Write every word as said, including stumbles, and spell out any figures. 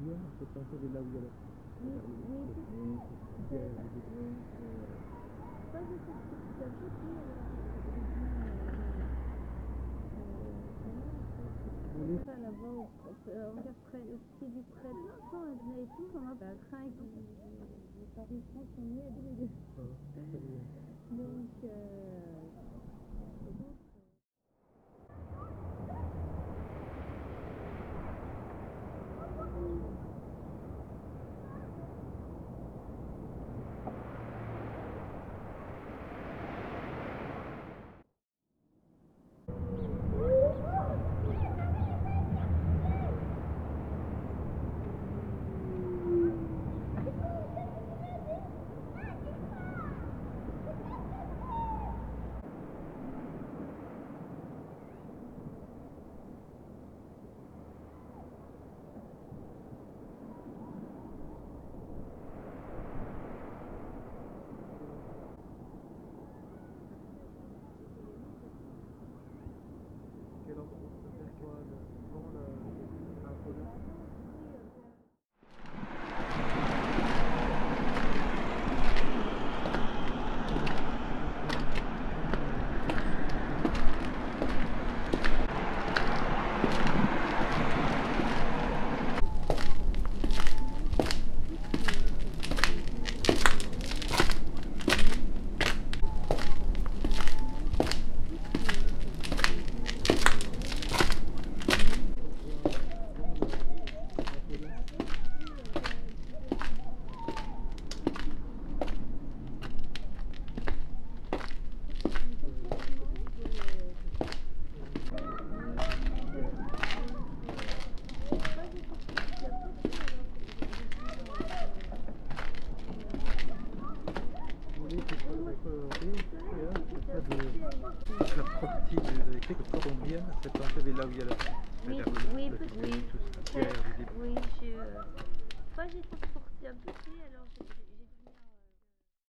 colombienne, c'est un peu de là où il y a la... Oui, oui, oui. Guerre, Oui, c'est pas du tout ce que tu as Oui. ça là-bas, on regarde près, au pied du près de là, on venait et tout, on a pas craint que les Parisiens sont mieux les deux. Donc, euh, et donc, Quel endroit ça fait quoi le, Comment le, un problème La partie de écrit que colombienne, c'est un peu de là où il y a la... oui, oui, oui, oui, oui, je, pas j'ai sorti un peu, alors j'ai